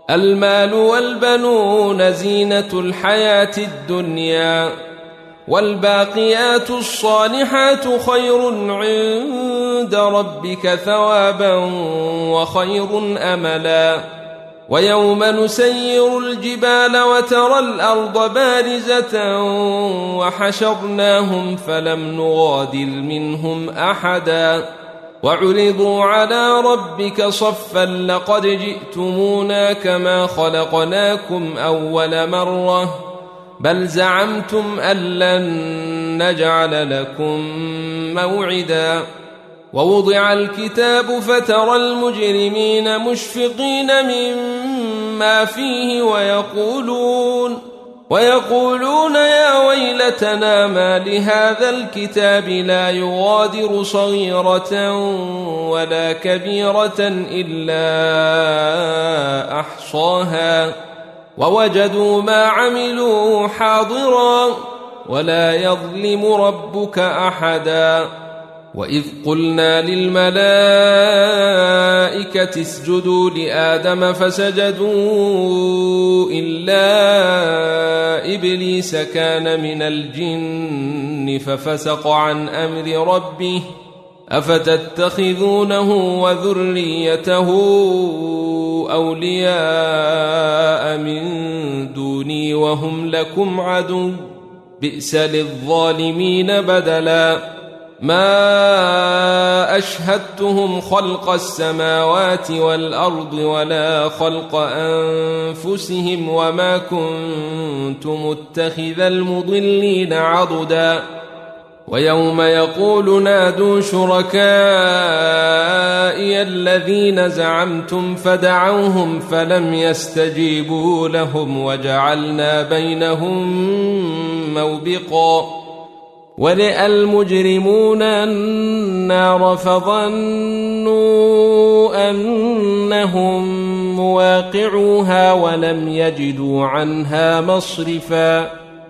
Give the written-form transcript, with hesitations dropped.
المال والبنون زينة الحياة الدنيا، والباقيات الصالحات خير عند ربك ثوابا وخير أملا. ويوم نسير الجبال وترى الأرض بارزة وحشرناهم فلم نغادر منهم أحدا وعرضوا على ربك صفا لقد جئتمونا كما خلقناكم أول مرة بل زعمتم أن لن نجعل لكم موعدا. ووضع الكتاب فترى المجرمين مشفقين مما فيه ويقولون يا ويلتنا ما لهذا الكتاب لا يغادر صغيرة ولا كبيرة إلا أحصاها ووجدوا ما عملوا حاضرا ولا يظلم ربك أحدا. وإذ قلنا للملائكة اسجدوا لآدم فسجدوا إلا إبليس كان من الجن ففسق عن أمر ربه أفتتخذونه وذريته أولياء من دوني وهم لكم عدو بئس للظالمين بدلا. ما أشهدتهم خلق السماوات والأرض ولا خلق أنفسهم وما كنت متخذ المضلين عضدا. ويوم يقول نادوا شركائي الذين زعمتم فدعوهم فلم يستجيبوا لهم وجعلنا بينهم موبقا. ورأى المجرمون النار فظنوا أنهم مواقعوها ولم يجدوا عنها مصرفا.